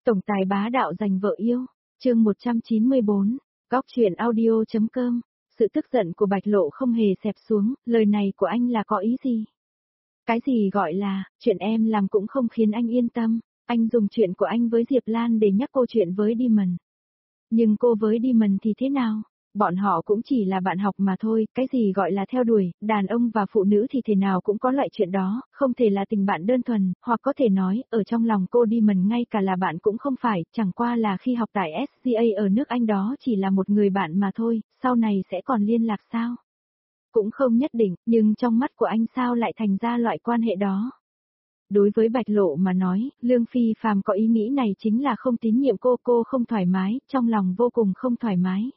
Tổng tài bá đạo giành vợ yêu, chương 194, góc truyện audio.com. Sự tức giận của Bạch Lộ không hề xẹp xuống, lời này của anh là có ý gì? Cái gì gọi là, chuyện em làm cũng không khiến anh yên tâm, anh dùng chuyện của anh với Diệp Lan để nhắc cô chuyện với Diamond. Nhưng cô với Diamond thì thế nào? Bọn họ cũng chỉ là bạn học mà thôi, cái gì gọi là theo đuổi, đàn ông và phụ nữ thì thể nào cũng có loại chuyện đó, không thể là tình bạn đơn thuần, hoặc có thể nói, ở trong lòng cô Diamond ngay cả là bạn cũng không phải, chẳng qua là khi học tại SCA ở nước Anh đó chỉ là một người bạn mà thôi, sau này sẽ còn liên lạc sao? Cũng không nhất định, nhưng trong mắt của anh sao lại thành ra loại quan hệ đó? Đối với Bạch Lộ mà nói, Lương Phi Phàm có ý nghĩ này chính là không tín nhiệm cô không thoải mái, trong lòng vô cùng không thoải mái.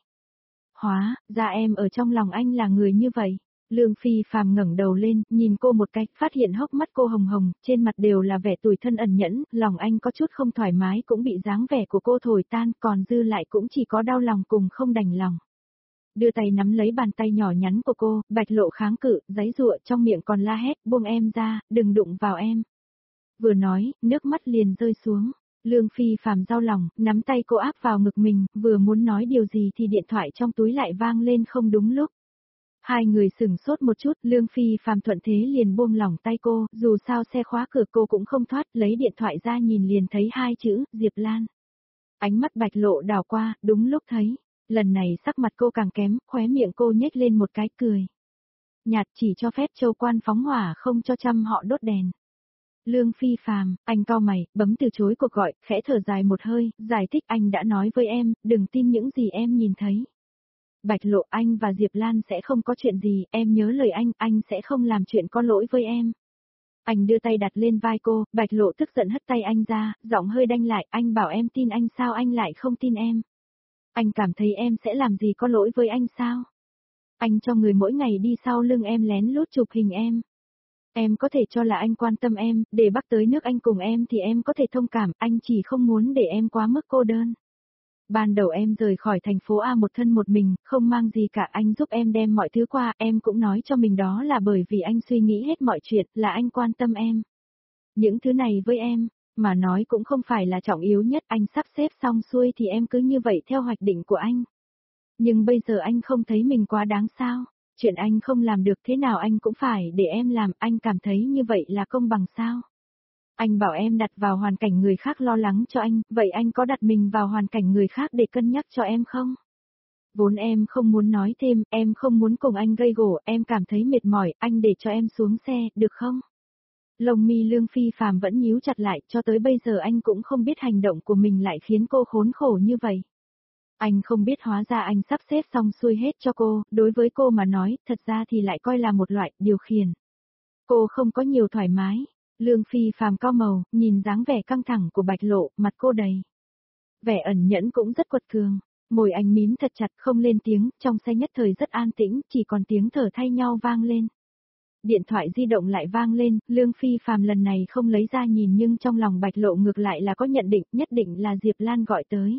Hóa ra em ở trong lòng anh là người như vậy. Lương Phi Phàm ngẩng đầu lên, nhìn cô một cách, phát hiện hốc mắt cô hồng hồng, trên mặt đều là vẻ tủi thân ẩn nhẫn, lòng anh có chút không thoải mái cũng bị dáng vẻ của cô thổi tan, còn dư lại cũng chỉ có đau lòng cùng không đành lòng. Đưa tay nắm lấy bàn tay nhỏ nhắn của cô, Bạch Lộ kháng cự, giãy giụa trong miệng còn la hét, buông em ra, đừng đụng vào em. Vừa nói, nước mắt liền rơi xuống. Lương Phi Phàm đau lòng, nắm tay cô áp vào ngực mình, vừa muốn nói điều gì thì điện thoại trong túi lại vang lên không đúng lúc. Hai người sửng sốt một chút, Lương Phi Phàm thuận thế liền buông lỏng tay cô, dù sao xe khóa cửa cô cũng không thoát, lấy điện thoại ra nhìn liền thấy hai chữ, Diệp Lan. Ánh mắt Bạch Lộ đảo qua, đúng lúc thấy. Lần này sắc mặt cô càng kém, khóe miệng cô nhếch lên một cái cười. Nhạt chỉ cho phép Châu Quan phóng hỏa không cho trăm họ đốt đèn. Lương Phi Phàm, anh cau mày, bấm từ chối cuộc gọi, khẽ thở dài một hơi, giải thích anh đã nói với em, đừng tin những gì em nhìn thấy. Bạch Lộ, anh và Diệp Lan sẽ không có chuyện gì, em nhớ lời anh sẽ không làm chuyện có lỗi với em. Anh đưa tay đặt lên vai cô, Bạch Lộ tức giận hất tay anh ra, giọng hơi đanh lại, anh bảo em tin anh sao anh lại không tin em. Anh cảm thấy em sẽ làm gì có lỗi với anh sao? Anh cho người mỗi ngày đi sau lưng em lén lút chụp hình em. Em có thể cho là anh quan tâm em, để bắt tới nước Anh cùng em thì em có thể thông cảm, anh chỉ không muốn để em quá mức cô đơn. Ban đầu em rời khỏi thành phố A một thân một mình, không mang gì cả, anh giúp em đem mọi thứ qua, em cũng nói cho mình đó là bởi vì anh suy nghĩ hết mọi chuyện, là anh quan tâm em. Những thứ này với em, mà nói cũng không phải là trọng yếu nhất, anh sắp xếp xong xuôi thì em cứ như vậy theo hoạch định của anh. Nhưng bây giờ anh không thấy mình quá đáng sao? Chuyện anh không làm được thế nào anh cũng phải để em làm, anh cảm thấy như vậy là công bằng sao? Anh bảo em đặt vào hoàn cảnh người khác lo lắng cho anh, vậy anh có đặt mình vào hoàn cảnh người khác để cân nhắc cho em không? Vốn em không muốn nói thêm, em không muốn cùng anh gây gổ, em cảm thấy mệt mỏi, anh để cho em xuống xe, được không? Lông mi Lương Phi Phàm vẫn nhíu chặt lại, cho tới bây giờ anh cũng không biết hành động của mình lại khiến cô khốn khổ như vậy. Anh không biết hóa ra anh sắp xếp xong xuôi hết cho cô, đối với cô mà nói, thật ra thì lại coi là một loại điều khiển. Cô không có nhiều thoải mái. Lương Phi Phàm cau màu, nhìn dáng vẻ căng thẳng của Bạch Lộ, mặt cô đầy vẻ ẩn nhẫn cũng rất quật cường. Môi anh mím thật chặt không lên tiếng, trong xe nhất thời rất an tĩnh, chỉ còn tiếng thở thay nhau vang lên. Điện thoại di động lại vang lên, Lương Phi Phàm lần này không lấy ra nhìn nhưng trong lòng Bạch Lộ ngược lại là có nhận định, nhất định là Diệp Lan gọi tới.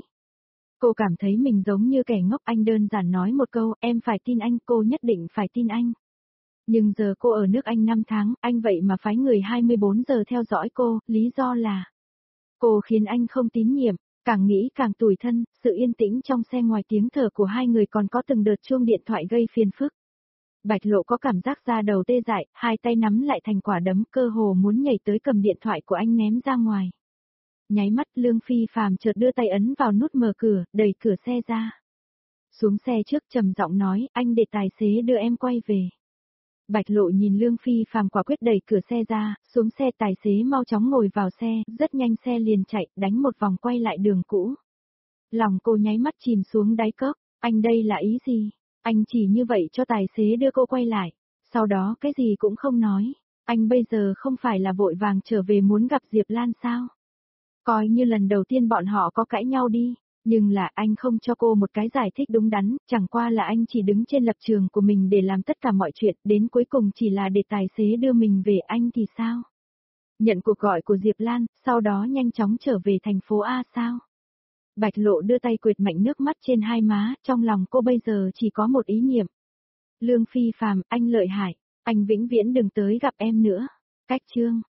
Cô cảm thấy mình giống như kẻ ngốc, anh đơn giản nói một câu, em phải tin anh, cô nhất định phải tin anh. Nhưng giờ cô ở nước Anh 5 tháng, anh vậy mà phái người 24 giờ theo dõi cô, lý do là cô khiến anh không tín nhiệm, càng nghĩ càng tủi thân, sự yên tĩnh trong xe ngoài tiếng thở của hai người còn có từng đợt chuông điện thoại gây phiền phức. Bạch Lộ có cảm giác da đầu tê dại, hai tay nắm lại thành quả đấm, cơ hồ muốn nhảy tới cầm điện thoại của anh ném ra ngoài. Nháy mắt Lương Phi Phàm chợt đưa tay ấn vào nút mở cửa, đẩy cửa xe ra. Xuống xe trước trầm giọng nói, anh để tài xế đưa em quay về. Bạch Lộ nhìn Lương Phi Phàm quả quyết đẩy cửa xe ra, xuống xe tài xế mau chóng ngồi vào xe, rất nhanh xe liền chạy, đánh một vòng quay lại đường cũ. Lòng cô nháy mắt chìm xuống đáy cốc, anh đây là ý gì? Anh chỉ như vậy cho tài xế đưa cô quay lại, sau đó cái gì cũng không nói. Anh bây giờ không phải là vội vàng trở về muốn gặp Diệp Lan sao? Coi như lần đầu tiên bọn họ có cãi nhau đi, nhưng là anh không cho cô một cái giải thích đúng đắn, chẳng qua là anh chỉ đứng trên lập trường của mình để làm tất cả mọi chuyện, đến cuối cùng chỉ là để tài xế đưa mình về, anh thì sao? Nhận cuộc gọi của Diệp Lan, sau đó nhanh chóng trở về thành phố A sao? Bạch Lộ đưa tay quệt mạnh nước mắt trên hai má, trong lòng cô bây giờ chỉ có một ý niệm. Lương Phi Phàm, anh lợi hại, anh vĩnh viễn đừng tới gặp em nữa. Cách chương